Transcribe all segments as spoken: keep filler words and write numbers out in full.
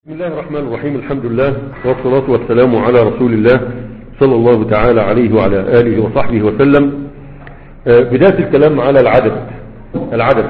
بسم الله الرحمن الرحيم. الحمد لله والصلاة والسلام على رسول الله صلى الله تعالى عليه وعلى آله وصحبه وسلم. بداية الكلام على العدد العدد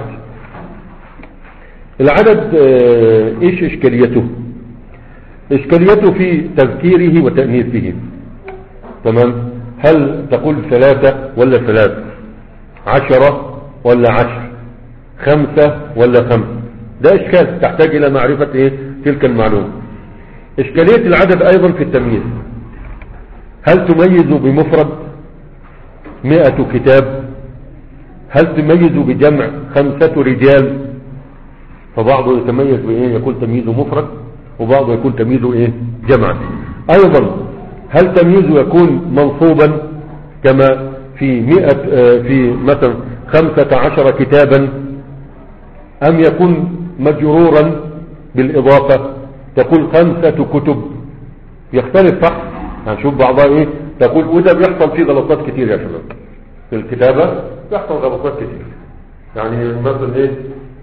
العدد ايش اشكاليته؟ اشكاليته في تذكيره وتأنيثه. تمام؟ هل تقول ثلاثة ولا ثلاث، عشرة ولا عشر، خمسة ولا خمس؟ ده اشكال تحتاج الى معرفة ايه تلك المعلومة. اشكالية العدد ايضا في التمييز، هل تميز بمفرد مئة كتاب، هل تميز بجمع خمسة رجال؟ فبعضه يتميز بايه يكون تمييزه مفرد، وبعضه يكون تمييزه ايه جمع. ايضا هل تمييزه يكون منصوبا كما في مئة في مثلا خمسة عشر كتابا، ام يكون مجرورا بالاضافة تقول خمسة كتب؟ يختلف صح؟ هنشوف بعضها ايه تقول. وده بيحصل فيه غلطات كتير يا شباب في الكتابة، بيحصل غلطات كتير. يعني مثلا ايه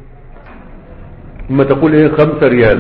لما تقول ايه خمسة ريال،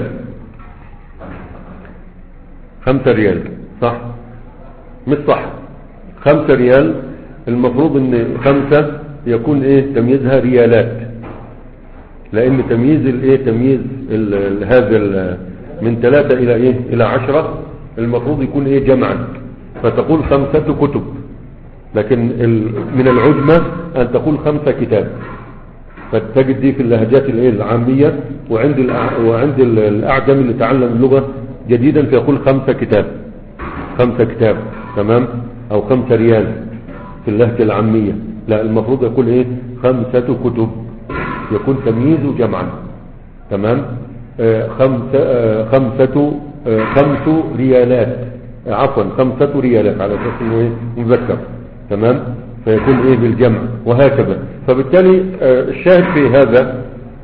خمسة ريال صح؟ مش صح. خمسة ريال المفروض ان خمسة يكون ايه تمييزها ريالات، لان تمييز الايه تمييز ال ال هذا ال من ثلاثة الى ايه الى عشرة المفروض يكون ايه جمعا، فتقول خمسة كتب. لكن من العجمة ان تقول خمسة كتاب، فتجد دي في اللهجات الايه العامية. وعند وعند الاعجم اللي تعلم اللغة جديدا فيقول خمسة كتاب، خمسة كتاب تمام، او خمسة ريال في اللهجة العامية. لا، المفروض يقول ايه خمسة كتب، يكون تمييزه جمعا. تمام. آه خمسة آه خمسة آه خمس ريالات، آه عفوا خمسة ريالات على اساس انه ايه مذكر. تمام، فيكون ايه بالجمع وهكذا. فبالتالي آه الشاهد في هذا،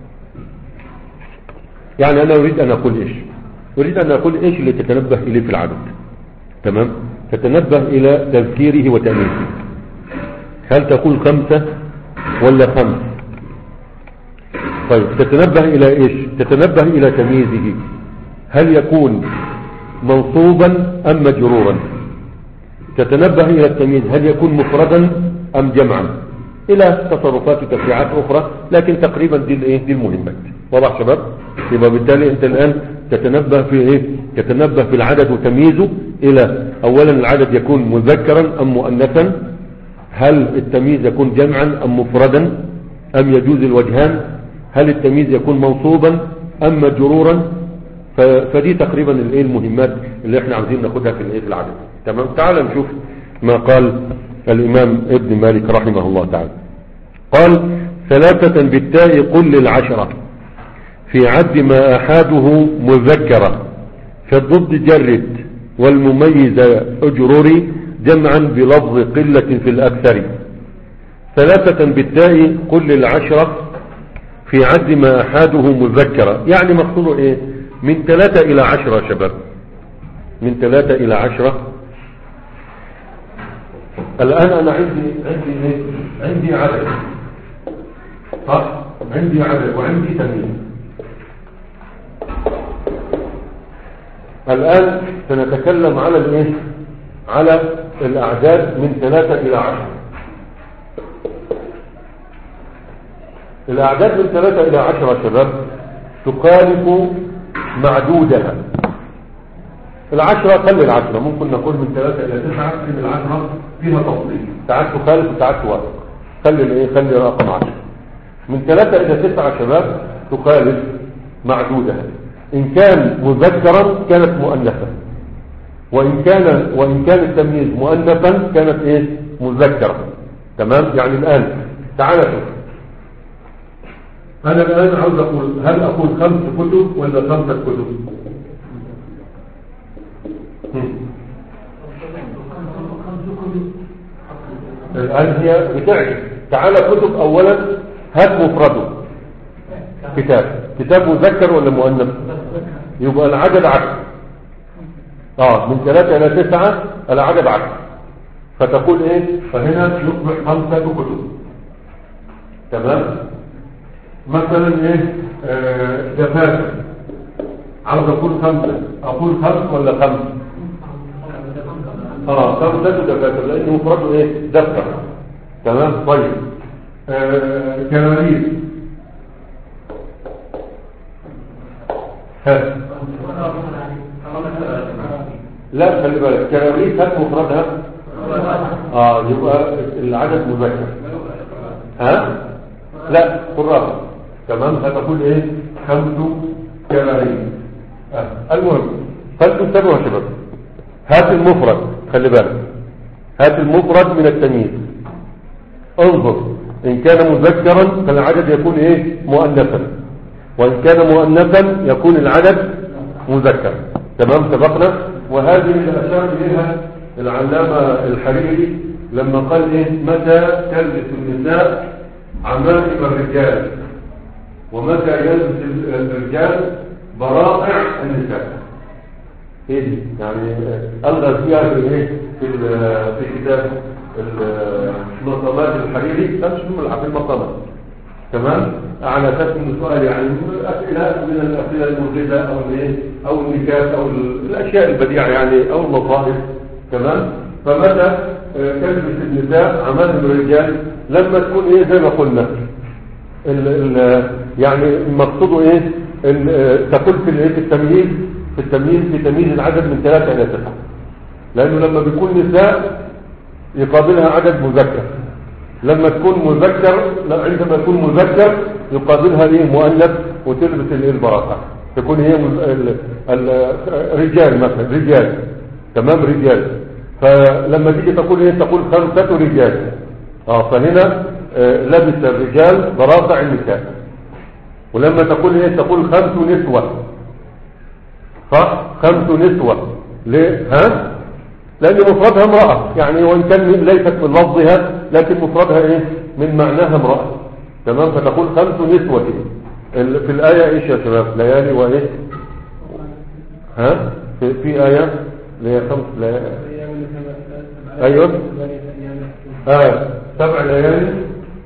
يعني انا اريد ان اقول ايش اريد ان اقول ايش اللي تتنبه اليه في العدد. تمام، تتنبه الى تذكيره وتأنيثه. هل تقول خمسة ولا خمس؟ طيب تتنبه الى ايش؟ تتنبه الى تمييزه، هل يكون منصوبا ام مجرورا؟ تتنبه الى التمييز، هل يكون مفردا ام جمعا؟ الى تصرفات وتفريعات اخرى، لكن تقريبا دي الايه دي المهمات. واضح شباب؟ يبقى بالتالي انت الان تتنبه في ايه تتنبه في العدد وتمييزه الى اولا العدد يكون مذكرا ام مؤنثا، هل التمييز يكون جمعا ام مفردا، ام يجوز الوجهان، هل التمييز يكون منصوبا ام مجرورا. فدي تقريبا الايه المهمات اللي احنا عاوزين ناخدها في الايه في العدد. تمام. تعال نشوف ما قال الامام ابن مالك رحمه الله تعالى. قال ثلاثة بالتاء قل للعشرة في عد ما احاده مذكرة، فالضد جرد والمميز اجرري جمعا بلفظ قلة في الاكثر. ثلاثة بالتاء قل للعشرة في عد ما احاده مذكرة، يعني مقصوده ايه من ثلاثة الى عشرة يا شباب، من ثلاثة الى عشرة. الان انا عندي عندي ايه عندي عدد صح، عندي عدد وعندي تمييز. الان سنتكلم على الايه على الاعداد من ثلاثة الى عشرة. الاعداد من ثلاثة الى عشرة شباب تخالف معدودها. العشرة خلي العشرة ممكن نقول من ثلاثة الى تسعة، من العشرة فيها تفصيل، ساعات تخالف وساعات توافق. خلي الايه خلي رقم عشرة. من ثلاثة الى تسعة شباب تخالف معدودها، ان كان مذكرا كانت مؤنثا، وان كان وان كان التمييز مؤنثا كانت ايه مذكرة. تمام. يعني الان تعالى شوف، انا الان عاوز اقول هل اقول خمس كتب ولا خمسة كتب؟ الان هي بتعجب. تعالى كتب اولا، هات مفرده كتاب. كتاب مذكر ولا مؤنث؟ يبقى العدد عشر. اه من ثلاثة الى تسعة العدد عشر، فتقول ايه فهنا يصبح خمسة كتب. تمام. مثلا ايه آه دفاتر، عاوز اقول خمسة، اقول خمس ولا خمس؟ اه خمسة دفاتر لانه مفرده ايه؟ دفتر. تمام. طيب آه كراريس. ها لا خلي بالك كراريس هات مفردها اه يبقى العدد مذكر. ها لا قرابة. تمام. هتقول ايه؟ خمس كراريس. آه. المهم فلتنتبهوا يا شباب، هات المفرد، خلي بالك هات المفرد من التمييز، انظر ان كان مذكرا فالعدد يكون ايه؟ مؤنثا، وان كان مؤنثا يكون العدد مذكر. تمام سبقنا. وهذه اللي اشار اليها العلامة الحريري لما قال ايه؟ متى تلبس النساء عمائم الرجال ومتى يلبس الرجال براءع النساء. ايه دي؟ يعني الغى فيها في ايه؟ في في كتاب المقامات الحريري، مش في المقامات. تمام. على اساس انه سؤال يعني اسئله من الاسئله الموجوده او الايه او النكات او الاشياء البديعه يعني او المصائب. تمام. فمتى تلبس النساء عمائم الرجال لما تكون ايه زي ما قلنا ال ال يعني مقصوده ايه؟ تقول في الايه؟ في التمييز في التمييز في تمييز العدد من ثلاثة إلى تسعة، لأنه لما بيكون نساء يقابلها عدد مذكر، لما تكون مذكر عندما يكون مذكر يقابلها ايه؟ مؤنث وتلبس الايه؟ البراءة، تكون هي الرجال مثلا رجال. تمام رجال. فلما تيجي تقول ايه؟ تقول خمسة رجال. اه فهنا آه لبس الرجال براءة النساء. ولما تقول ايه؟ تقول خمس نسوة. صح؟ خمس نسوة. ليه؟ ها؟ لأن مفردها امرأة، يعني وإن كان ليست من لفظها لكن مفردها إيه؟ من معناها امرأة. تمام. فتقول خمس نسوة. في الآية إيش يا شباب؟ ليالي وإيه؟ ها؟ في, في آية اللي هي خمس ليالي. أيوة. آه سبع ليالي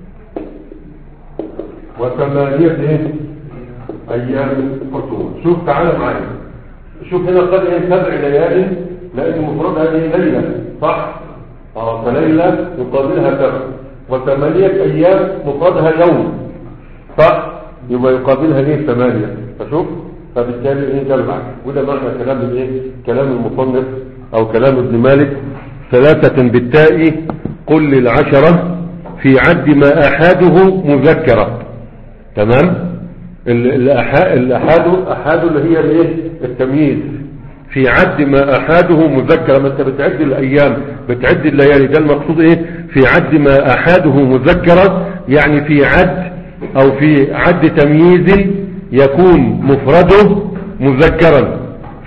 وثمانية إيه؟ أيام حسون. شوف تعال معي. شوف هنا قال إيه؟ سبع ليالي لأن مفردها هي ليلة. صح؟ اه فليلة يقابلها سبع، وثمانية أيام مفردها يوم. صح؟ يبقى يقابلها ايه؟ ثمانية. فشوف فبالتالي ايه؟ جمع. وده معنى كلام الايه؟ كلام المصنف أو كلام ابن مالك. ثلاثة بالتاء قل للعشرة في عد ما أحاده مذكرة. تمام. الأحاد أحاد اللي هي الايه؟ التمييز. في عد ما أحاده مذكرة. ما انت بتعد الأيام بتعد الليالي، ده المقصود ايه؟ في عد ما أحاده مذكرة، يعني في عد أو في عد تمييز يكون مفرده مذكرا.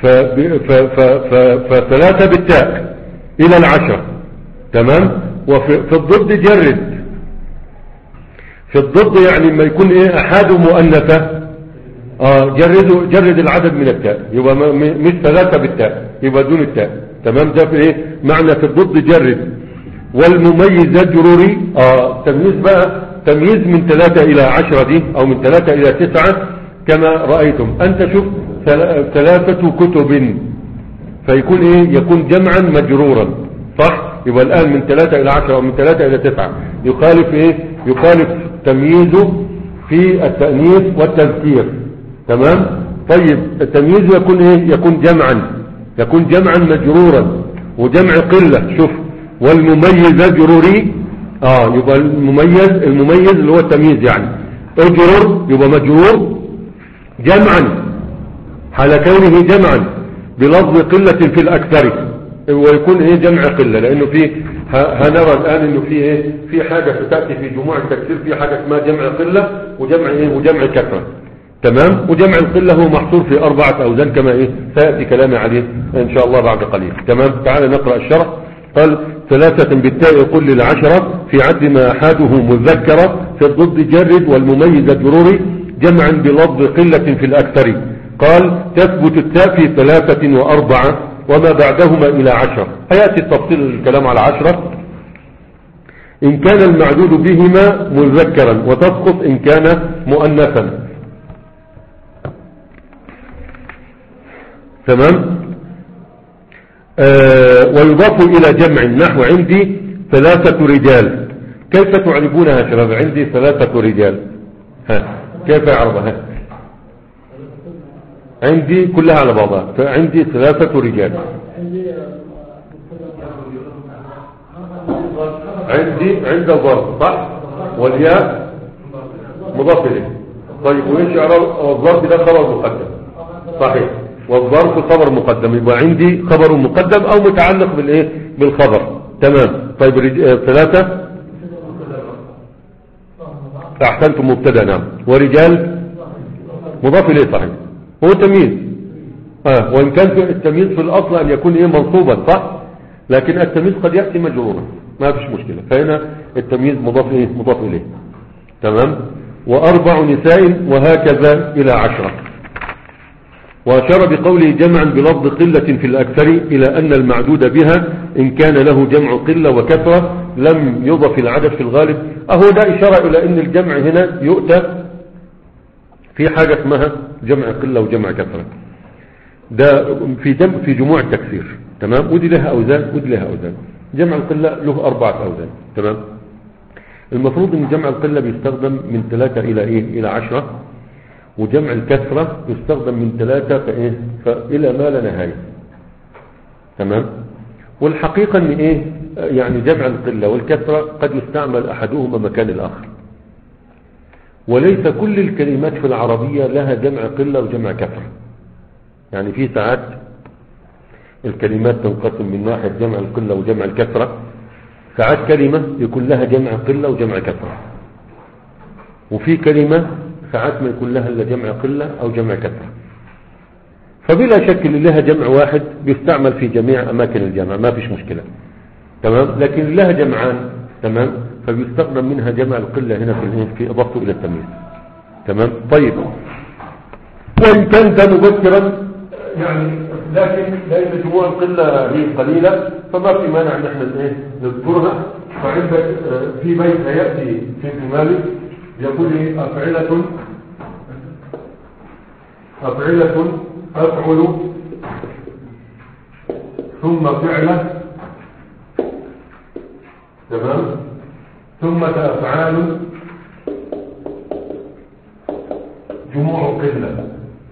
فثلاثة بالتاء إلى العشرة. تمام. وفي الضد جرد. في الضد يعني ما يكون ايه؟ أحاده مؤنثة اه جرد جرد العدد من التاء، يبقى مش ثلاثة بالتاء، يبقى دون التاء. تمام. ده في ايه؟ معنى في الضد جرد. والمميز جروري اه تمييز بقى، تمييز من ثلاثة الى عشرة دي او من ثلاثة الى تسعة كما رأيتم. انت شوف ثلاثة كتب فيكون ايه؟ يكون جمعا مجرورا. صح؟ يبقى الان من ثلاثة الى عشرة او من ثلاثة الى تسعة يخالف ايه؟ يخالف تمييزه في التأنيث والتذكير. تمام. طيب التمييز يكون ايه؟ يكون جمعا، يكون جمعا مجرورا وجمع قلة. شوف والمميز جروري اه يبقى المميز المميز اللي هو التمييز يعني اجرر يبقى مجرور جمعا حال كونه جمعا بلفظ قلة في الاكثر، ويكون ايه؟ جمع قلة. لانه في هنرى الان انه في ايه؟ في حاجة تأتي في جموع التكسير في حاجة اسمها جمع قلة وجمع ايه؟ وجمع كثرة. تمام. وجمع القلة هو محصور في أربعة أوزان كما إيه؟ سيأتي كلامي عليه إن شاء الله بعد قليل. تمام. تعال نقرأ الشرح. قال ثلاثة بالتاء قل للعشرة في عد ما أحاده مذكرة في الضد جرد والمميز جروري جمعا بلفظ قلة في الأكثر. قال تثبت التاء في ثلاثة وأربعة وما بعدهما إلى عشر. هيأتي التفصيل الكلام على عشرة. إن كان المعدود بهما مذكرا وتسقط إن كان مؤنثا. تمام. آه ويضاف إلى جمع نحو عندي ثلاثة رجال. كيف تعربونها شباب؟ عندي ثلاثة رجال، ها كيف يعربها؟ عندي كلها على بعضها، فعندي ثلاثة رجال. عندي عند الظرف صح، والياء مضاف إليه. طيب وإيش يعرب الظرف؟ ده خبر مقدم صحيح، والظرف خبر مقدم، يبقى عندي خبر مقدم أو متعلق بالإيه بالخبر. تمام. طيب رج... آه ثلاثة أحسنتم، مبتدا. نعم. ورجال مضاف إليه صحيح، هو تمييز. آه وإن كان في التمييز في الأصل أن يكون إيه منصوبا صح، لكن التمييز قد يأتي مجرورا ما فيش مشكلة، فهنا التمييز مضاف إيه مضاف إليه. تمام. وأربع نساء وهكذا إلى عشرة. وأشار بقوله جمعا بلفظ قلة في الأكثر إلى أن المعدود بها إن كان له جمع قلة وكثرة لم يضف العدد في الغالب. أهو ده إشارة إلى أن الجمع هنا يؤتى في حاجة اسمها جمع قلة وجمع كثرة، ده في جمع في جموع التكسير. تمام. ودي لها أوزان ودي لها أوزان. جمع القلة له أربعة أوزان. تمام. المفروض أن جمع القلة بيستخدم من ثلاثة إلى إيه إلى عشرة، وجمع الكثرة يستخدم من ثلاثة فإيه فإلى ما لا نهاية. تمام. والحقيقة أن إيه يعني جمع القلة والكثرة قد يستعمل أحدهما مكان الآخر، وليس كل الكلمات في العربية لها جمع قلة وجمع كثرة. يعني في ساعات الكلمات تنقسم من ناحية جمع القلة وجمع الكثرة، ساعات كلمة يكون لها جمع قلة وجمع كثرة، وفي كلمة ساعات ما يكون لها إلا جمع قلة أو جمع كثرة. فبلا شك اللي لها جمع واحد بيستعمل في جميع أماكن الجمع ما فيش مشكلة. تمام. لكن لها جمعان تمام فبيستخدم منها جمع القلة هنا في في إضافته إلى التمييز. تمام. طيب وإن كان ده مبكرا يعني لكن لأن جموع القلة هي قليلة فما في مانع ان احنا ايه نذكرها. فعندك في بيت يأتي في مالك يقول لي أفعلة أفعلة أفعل ثم فعلة تمام ثم أفعال جموع قلة.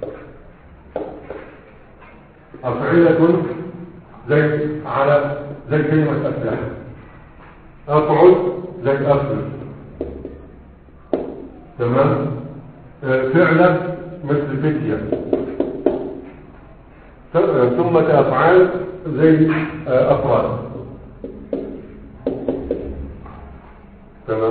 أفعلة زي على زي كلمة أفعل، أفعل زي أفعل تمام. فعلة مثل فتية، ثم أفعال زي أفراد. تمام.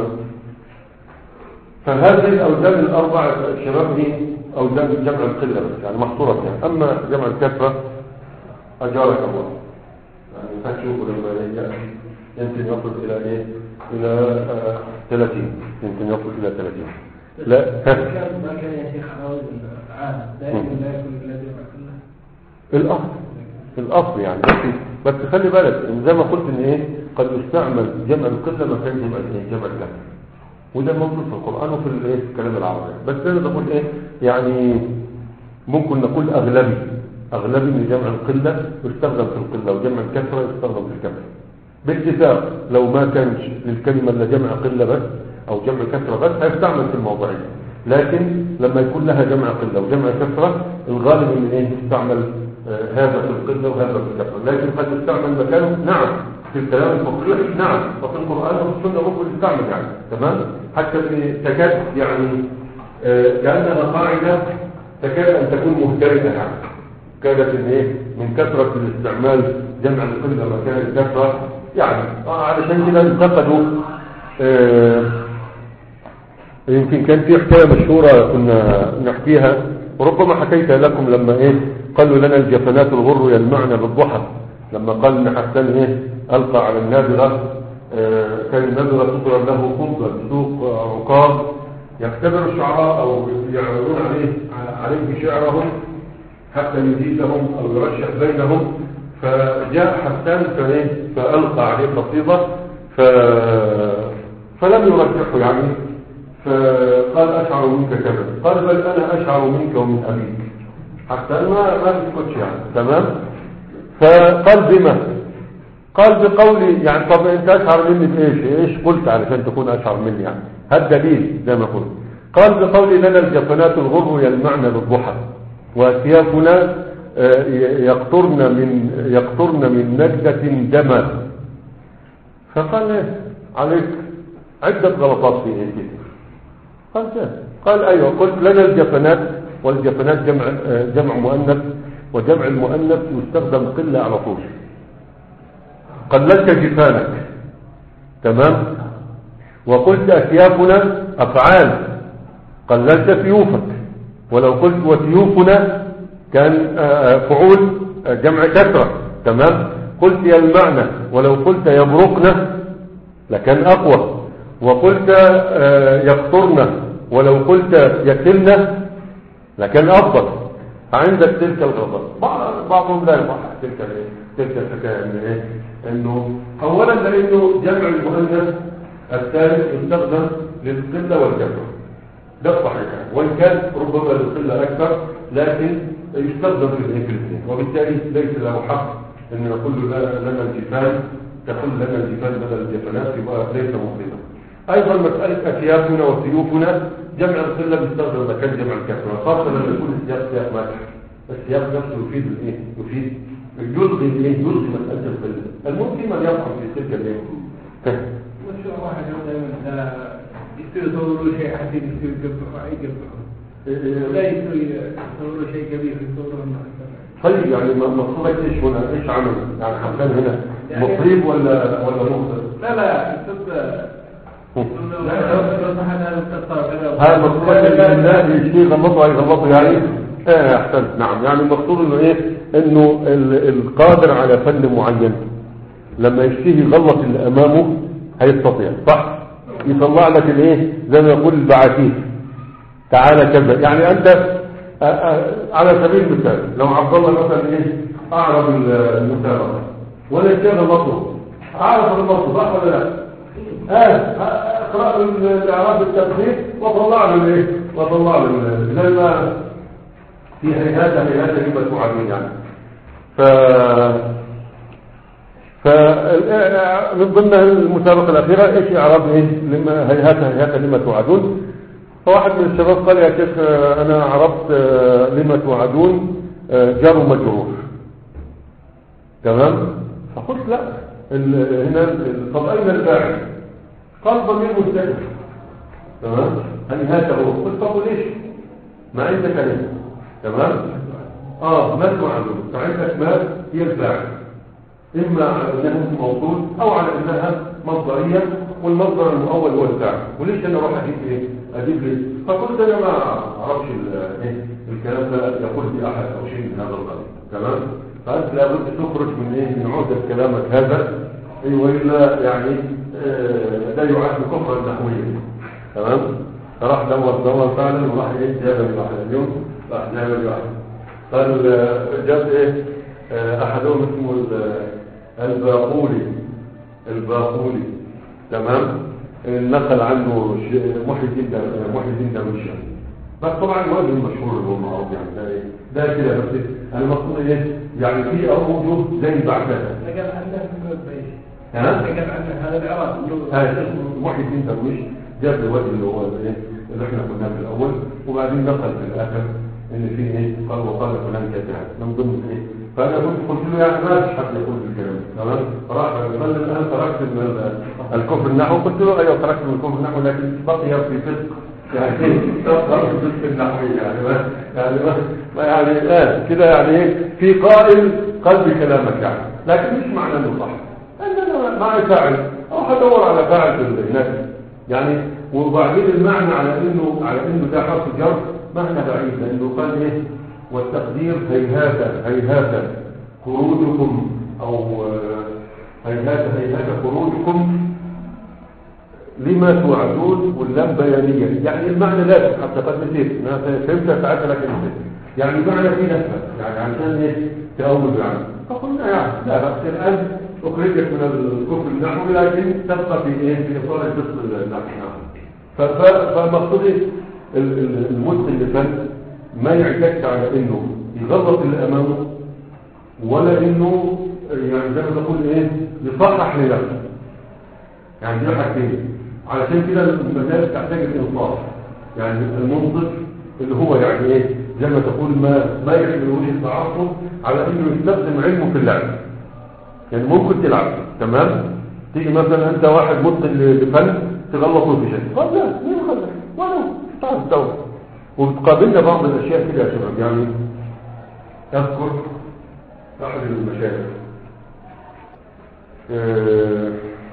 فهذه الأوزان الأربعة شباب دي أوزان جمع القلة بس يعني محصورة يعني. أما جمع الكثرة أجارك الله يعني هتشوفوا لما يمكن يصل إلى إيه إلى آه ثلاثين، يمكن يصل إلى ثلاثين. لا ما كان يا شيخ عاوز عام دائما لا يكون إلا جمع كله الأصل الأصل يعني. بس بس خلي بالك زي ما قلت إن إيه قد يستعمل جمع القلة مكان جمع إيه جمع الكثرة، وده موجود في القرآن وفي الايه الكلام العربي. بس انا بقول ايه يعني ممكن نقول اغلبي اغلبي من جمع القلة يستخدم في القلة وجمع الكثرة يستخدم في الكثرة باتفاق. لو ما كانش للكلمة الا جمع قلة بس او جمع كثرة بس هيستعمل في الموضوعين، لكن لما يكون لها جمع قلة وجمع كثرة الغالب من ايه يستعمل آه هذا في القلة وهذا في الكثرة. لكن قد يستعمل مكانه نعم في الكلام الفقهي نعم، وفي القرآن وفي السنة ممكن يستعمل يعني. تمام. حتى في تكاد يعني آه كأنها قاعدة تكاد أن تكون مهترئة يعني. كانت ايه من كثرة الاستعمال جمع القلة مكان الكثرة يعني. آه علشان كده انتقدوا آه يمكن كان في حكاية مشهورة كنا نحكيها وربما حكيتها لكم لما ايه قالوا لنا الجفنات الغر يلمعن بالضحى، لما قال ان حسان ايه ألقى على النابغة آه كان النابغة تضرب له خبزة سوق عقاب يختبر الشعراء او يعرضون عليه عليه شعرهم حتى يزيدهم او يرشح بينهم. فجاء حسان فايه فألقى عليه قصيدة ف... فلم يرشحه يعني. فقال أشعر منك كذا، قال بل أنا أشعر منك ومن أبيك. حتى ما ما بيسكتش يعني. تمام. فقال بما قال بقولي يعني. طب انت اشعر مني بايش؟ ايش قلت علشان تكون اشعر مني يعني؟ هذا دليل زي ما قلت. قال بقولي لنا الجفنات الغر يلمعن بالضحى وثيابنا يقطرن من يقطرن من نجدة دما. فقال ايه عليك عدة غلطات في ايه كده. قال كده. قال ايوه قلت لنا الجفنات، والجفنات جمع جمع مؤنث، وجمع المؤنث يستخدم قلة على طول. قللت جفانك. تمام. وقلت اثيابنا افعال، قللت سيوفك. ولو قلت وسيوفنا كان فعول جمع كثرة. تمام. قلت يلمعنا ولو قلت يبرقنا لكان اقوى. وقلت يقطرنا ولو قلت يكلنا لكان افضل. عندك تلك الغلطات. بعضهم لا يصحح تلك تلك الحكايه ان ايه انه اولا لانه جمع المؤنث الثالث يستخدم للقله والجمع، ده صحيح. وان كان ربما للقله اكثر لكن يستخدم في الاثنين، وبالتالي ليس له حق ان نقول لنا الجفان تقول لنا الجفان بدل الجفنات، يبقى ليس مفيدا. ايضا مساله اثيابنا وسيوفنا جمع القله بيستخدم مكان جمع الكثره، خاصه لما يكون السياق سياق ماشي. السياق نفسه يفيد الايه؟ يفيد يلغي الايه؟ يلغي مساله القله. الممكن من يفعل في تلك الايه؟ ما شاء الله حاجه دائما يصير يصوروا شيء حسين، يصير يقبحوا اي يقبحوا لا يصير يصوروا شيء كبير يصوروا انه. طيب يعني مقصودك ايش هنا؟ ايش عمل؟ يعني حسان هنا مصيب ولا ولا مخطئ؟ لا لا يصير هذا مقصود الناس يشتي يغلطوا يغلطوا يعني. ايه احسنت. نعم. يعني المقصود انه ايه؟ انه القادر على فن معين لما يشتيه يغلط اللي امامه هيستطيع، صح؟ يطلع لك الايه زي ما يقول البعاثير، تعالى كذا. يعني انت على سبيل المثال لو عبد الله مثلا ايه اعرف المسابقه ولا كان مطلوب اعرف المطلوب صح ولا لا؟ اه اقرا الاعراب التقريب وطلع له الايه وطلع له لما في هيئات هيئات لما توعدون يعني. ف ف من ضمن المسابقه الاخيره ايش اعراب ايه لما هيئات هيئات لما توعدون. فواحد من الشباب قال يا شيخ انا عرفت لما توعدون جار ومجرور. تمام. فقلت لا هنا طب اين الفاعل؟ قال ضمير مستتر. تمام. هل هو؟ قلت طب ليش ما عندك كلمه؟ تمام. اه ما توعدون فعندك ما هي الفاعل، اما على انها موصول او على انها مصدريه والمصدر المؤول هو الفاعل. وليش انا اروح اجيب ايه اجيب ليه؟ فقلت انا ما اعرفش الكلام ده يقول لي احد او شيء من هذا القبيل. تمام. فانت لابد تخرج من ايه من عهده كلامك هذا والا يعني آه لا يعد كفرا نحويا. تمام. فراح دور دور فعلا وراح ايه جاب لي واحد اليوم راح جاب لي واحد قال جاب ايه آه احدهم اسمه الباقولي الباقولي. تمام. نقل عنه محي الدين محي الدين درويش. بس طبعا الوجه المشهور اللي هو معروف يعني ده ده كده. بس انا مقصود ايه يعني في اوجه زي بعدها لقد عندنا في البيت ها لقد عندنا هذا الاعراب هذا محي الدين درويش جاب الوجه اللي هو ايه اللي احنا قلناه في الاول وبعدين نقل في الاخر ان في ايه قال وقال فلان كذا من ضمن ايه. فانا كنت قلت له يعني ما فيش حد يقول الكلام. تمام. راح قال لي انا تركت من الكفر النحو. قلت له ايوه تركت من الكفر النحو لكن بقي في فسق يعني تظهر الفسق النحوي يعني ما يعني ما يعني الان كده يعني في قائل قلبي كلامك يعني لكن مش معنى انه صح ان انا معي فاعل او هدور على فاعل في الناس يعني. وبعدين المعنى على انه على انه ده حرف جر معنى بعيد لانه قال ايه والتقدير هيهات هيهات خروجكم او هيهات هيهات خروجكم لما توعدون واللام بيانيه. يعني المعنى لا حتى قد نسيت انا فهمتها ساعتها لكن نسيت يعني المعنى في نفسه يعني عشان ايه تأول يعني. فقلنا يعني لا بس الان اخرجت من الكفر النحوي لكن تبقى في ايه في اطار الفصل النحوي. فمقصودي المتقن لفن ما يعتكس على انه يغلط اللي امامه ولا انه يعني زي ما تقول ايه يصحح لنفسه. يعني دي حاجتين. علشان كده المسائل تحتاج الانصاف. يعني المنصف اللي هو يعني ايه زي ما تقول ما ما يحملوش التعصب على انه يستخدم علمه في اللعب. يعني ممكن تلعب تمام، تيجي مثلا انت واحد متقن لفن تغلطه في شيء، طب لا مين خلك ولو تعال الدور. وبتقابلنا بعض الاشياء كده يا شباب. يعني اذكر احد المشايخ اه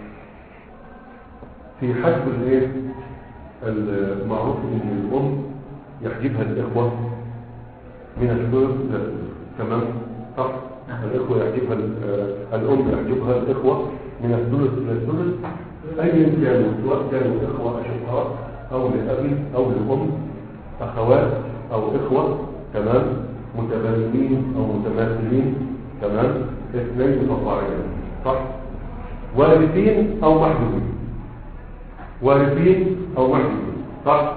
في حجب الايه المعروف ان الام يحجبها الاخوه من الثلث تمام صح. الاخوه يحجبها الام يحجبها الاخوه من الثلث الى الثلث ايا كانوا، سواء كانوا اخوه اشقاء او لاب او لام، اخوات او اخوه تمام، متبادلين او متماثلين تمام، اثنين متطاعين صح، وارثين او محجوبين، وارثين او محجوبين صح.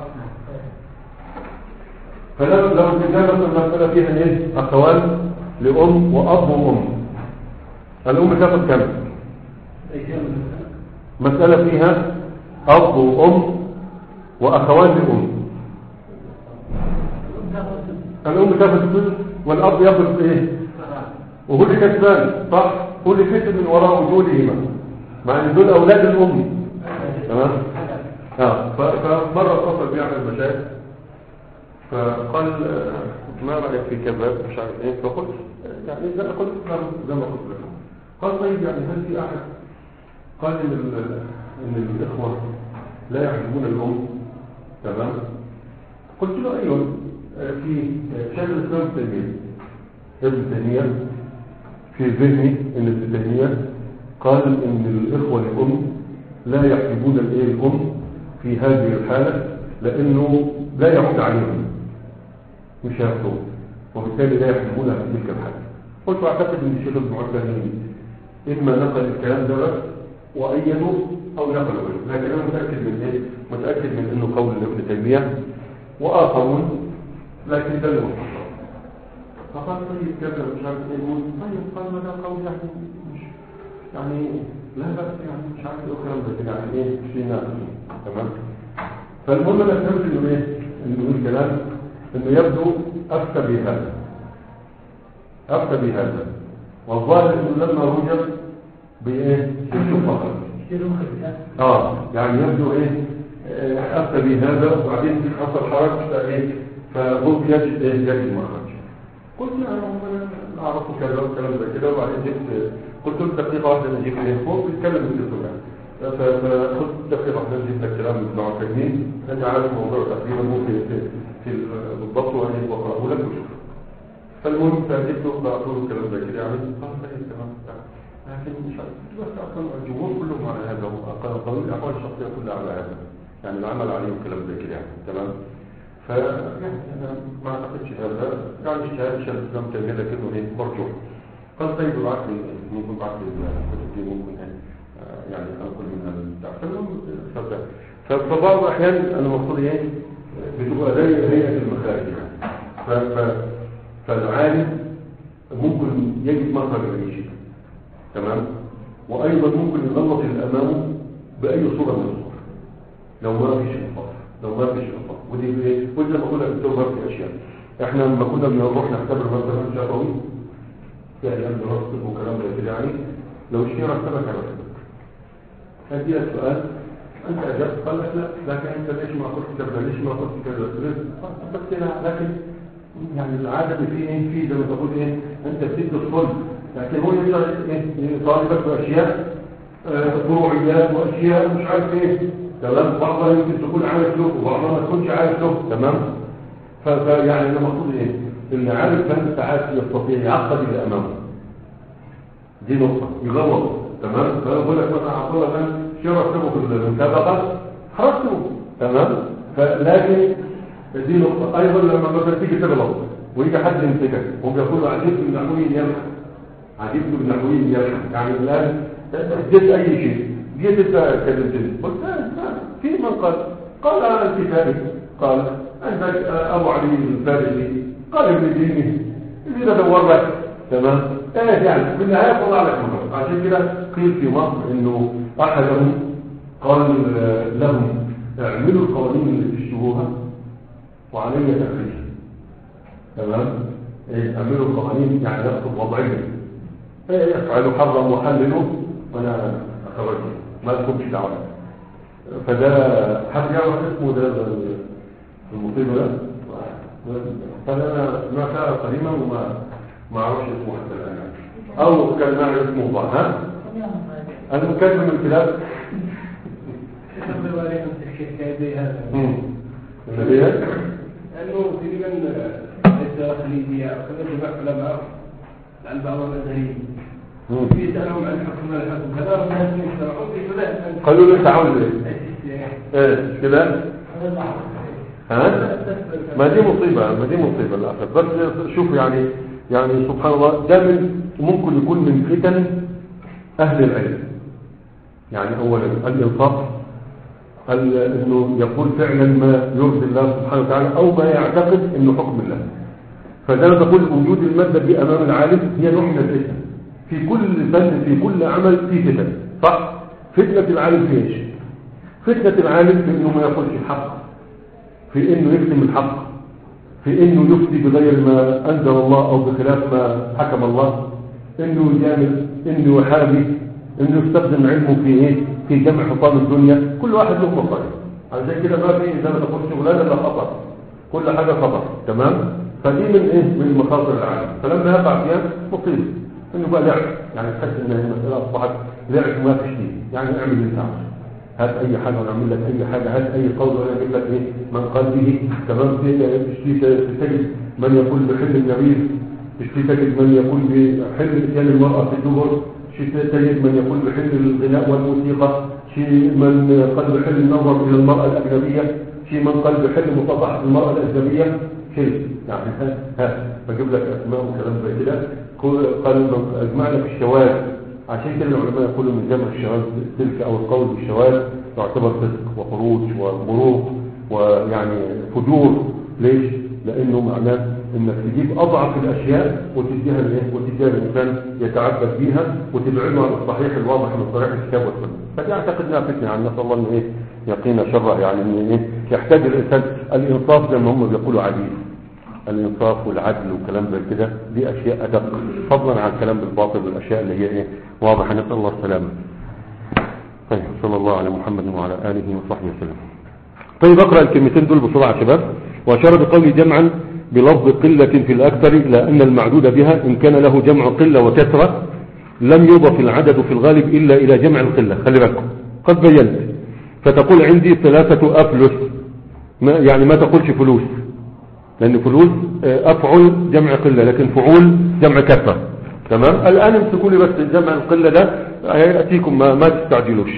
فلو لو كتابة المسألة فيها ايه اخوان لام واب وام، الام تاخد كم؟ مسألة فيها اب وام واخوان لام، الام تاخد الثلث والاب ياخد ايه؟ وهو اللي كسبان صح، هو اللي كسب من وراء وجودهما مع ان دول اولاد الام تمام. اه فمره اتصل بي احد المشايخ فقال ما رايك في كذا مش عارف ايه، فقلت يعني زي ما قلت زي ما قلت لكم. قال طيب يعني هل في احد قال ان ان الاخوه لا يحجبون الام تمام؟ قلت له ايوه في شيخ الاسلام ابن تيميه ابن تيميه في ذهني ان ابن تيميه قال ان الاخوه الام لا يحجبون الايه الام في هذه الحاله لانه لا يعود عليهم مش ياخذون، وبالتالي لا يحجبونها في تلك الحاله. قلت اعتقد ان الشيخ ابن عثيمين اما نقل الكلام ده وايده او نقله، لكن انا متاكد من ايه؟ متاكد من انه قول ابن تيميه واخرون، لكن ده المختصر. فقال طيب كذا مش عارف ايه، يقول طيب قال ما ده قول يعني مش يعني لا بس يعني مش عارف ايه الكلام ده يعني ايه شيء ناقص تمام. فالمهم انا فهمت انه ايه؟ انه الكلام انه يبدو افتى بهذا افتى بهذا والظاهر انه لما رجع بايه؟ بالشفقه اه يعني يبدو ايه افتى بهذا وبعدين حصل حرج ايه فقلت يجد ايه يجد مخرج. قلت يعني انا اعرفه كذا وكلام زي كده، وبعدين جبت قلت له دقيقه واحده نجيب ايه هو بيتكلم بالاسم يعني، فقلت دقيقه واحده نجيب لك كلام ابن عثيمين انت عارف الموضوع تقريبا ممكن في بالضبط وانا بقراه لك وشوف. فالمهم فجبته قرات له كلام زي كده يعني قال طيب تمام، لكن مش عارف بس اصلا الجمهور كلهم على هذا وقانون الاحوال الشخصيه كلها على هذا يعني العمل عليه وكلام زي كده يعني تمام. ف يعني انا ما اعتقدش هذا يعني اجتهاد شيخ الاسلام تيميه لكنه ايه مرجوح. قال طيب ابعث لي ممكن ابعث لي الكتب دي ممكن يعني انقل منها البتاع. فالمهم صدق. فبعض الاحيان انا مقصود ايه بتبقى زي هيئه المخارج يعني. ف فالعالم ممكن يجد مخرج من شيء تمام، وايضا ممكن يغلط اللي امامه باي صوره من الصور لو ما فيش انصاف لو ما فيش انصاف. ودي ايه كل ما قلنا الدكتور في اشياء احنا لما كنا بنروح نختبر مثلا شفوي في ايام دراسه وكلام زي كده يعني لو الشيء رتبك على رتبك هدي السؤال انت اجبت قال لك لا لكن انت ليش ما قلت كذا ليش ما قلت كذا بس لا لكن يعني العاده في ايه في زي ما تقول ايه انت بتدي الصلب لكن هو يقدر ايه يطالبك باشياء فروعيات واشياء مش عارف ايه تمام، بعضها يمكن تكون عارف له وبعضها ما تكونش عارف له تمام. فيعني انا مقصود ايه ان عارف فهم ساعات يستطيع يعقد اللي امامه دي نقطه يغلط تمام. فانا بقول لك مثلا عبد الله كان شرفته في المسابقه خرجته تمام، فلكن دي نقطه. ايضا لما مثلا تيجي تغلط ويجي حد يمسكك وبيقول عجبت من نحويين يلحق عجبت من نحويين يلحق يعني الان اديت اي شيء جيت انت كلمتني قلت في من قال قال انا الكتابي قال عندك ابو علي الفارسي قال ابن ديني اللي تدور لك تمام ايه يعني في النهايه طلع لك مكر. عشان كده قيل في مصر انه احدهم قال لهم اعملوا القوانين اللي تشتهوها وعلي تفريش. تمام ايه اعملوا القوانين يعني نفس وضعيه ايه افعلوا حرم وحللوا وانا اخرجه ما لكمش دعوه. فده حد يعرف اسمه ده المصيبه ده فانا ما كان قديما وما ما اعرفش اسمه حتى الان او كان معي اسمه ضاع. ها انا مكلم من الكلاب يخبر عليكم الشيء زي هذا النبي لانه تقريبا ليس خليجيه او كذا جمع علماء عن بعض الازهريين يسالهم عن حكم الحكم كذا الناس يشرعون في ثلاث قالوا له انت عاوز ايه؟ ايه كده ها ما دي مصيبه ما دي مصيبه للاسف. بس شوف يعني يعني سبحان الله ده من ممكن يكون من فتن اهل العلم. يعني اولا الانصاف انه يقول فعلا ما يرضي الله سبحانه وتعالى او ما يعتقد انه حكم الله. فده انا بقول وجود الماده دي امام العالم هي نوع من الفتن. في كل فن في كل عمل في فتن صح. فتنه العالم في ايش؟ فتنه العالم في انه ما يقولش الحق، في انه يكتم الحق، في انه يفتي بغير ما انزل الله او بخلاف ما حكم الله، انه يجامل، انه يحابي، انه يستخدم علمه في ايه؟ في جمع حطام الدنيا. كل واحد له مصاري. عشان كده ما في زي ما تقول شغلانه الا خطر، كل حاجه خطر. تمام. فدي من ايه؟ من مخاطر العالم. فلما يقع فيها مصيبه انه بقى لعب، يعني تحس ان المساله اصبحت لعب ما في شيء. يعني اعمل اللي انت عاوزه، هات اي حاجه ونعمل لك اي حاجه، هات اي قول وانا اجيب لك ايه من قلبه. تمام. تشتي تجد من يقول بحل النبيذ، تشتي تجد من يقول بحل اتيان المراه في الدبر، تجد من يقول بحل الغناء والموسيقى، شيء من قال بحل النظر الى المراه الاجنبيه، شيء من قال بحل مصافحه المراه الاجنبيه. شيء يعني ها ها بجيب لك اسماء وكلام زي كده. قالوا اجمع لك الشواذ. عشان كده العلماء يقولوا من جمع الشواذ تلك او القول بالشواذ تعتبر فسق وخروج ومروق ويعني فجور. ليش؟ لانه معناه انك تجيب اضعف الاشياء وتديها لايه؟ وتديها للانسان يتعبد بيها وتبعده عن الصحيح الواضح من صريح الكتاب والسنه. فدي اعتقد انها فتنه. يعني نسال الله انه ايه يقينا شرها. يعني انه ايه يحتاج الانسان الانصاف زي ما هم بيقولوا عديل. الانصاف والعدل وكلام زي كده دي اشياء ادق فضلا عن الكلام بالباطل والاشياء اللي هي ايه واضحه. نسال الله السلامه. طيب صلى الله على محمد وعلى اله وصحبه وسلم. طيب اقرا الكلمتين دول بسرعه يا شباب. واشار بقوله جمعا بلفظ قله في الاكثر الى ان المعدود بها ان كان له جمع قله وكثره لم يضف العدد في الغالب الا الى جمع القله. خلي بالكم قد بينت. فتقول عندي ثلاثه افلس، ما يعني ما تقولش فلوس، لأن فلوس أفعل جمع قلة لكن فعول جمع كثرة. تمام. الآن امسكوا لي بس جمع القلة ده يأتيكم ما, ما تستعجلوش.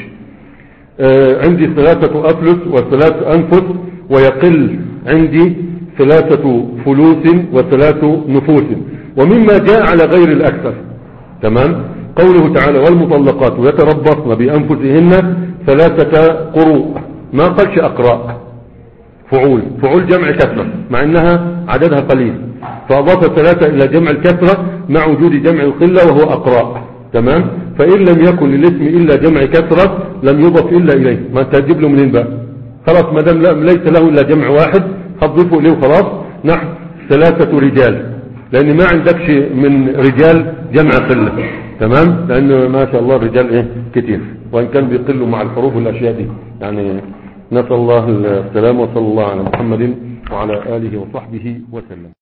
عندي ثلاثة أفلس وثلاث أنفس ويقل عندي ثلاثة فلوس وثلاث نفوس ومما جاء على غير الأكثر. تمام. قوله تعالى والمطلقات يتربصن بأنفسهن ثلاثة قروء ما قالش أقراء. فعول فعول جمع كثرة مع انها عددها قليل فاضاف ثلاثة الى جمع الكثرة مع وجود جمع القلة وهو اقراء. تمام. فان لم يكن للاسم الا جمع كثرة لم يضف الا اليه. ما تجيب له منين بقى؟ خلاص ما دام ليس له الا جمع واحد هتضيفه اليه وخلاص. نحن ثلاثة رجال لان ما عندكش من رجال جمع قلة. تمام. لان ما شاء الله الرجال ايه كتير وان كان بيقلوا مع الحروف والاشياء دي. يعني نسأل الله السلام وصلى الله على محمد وعلى آله وصحبه وسلم.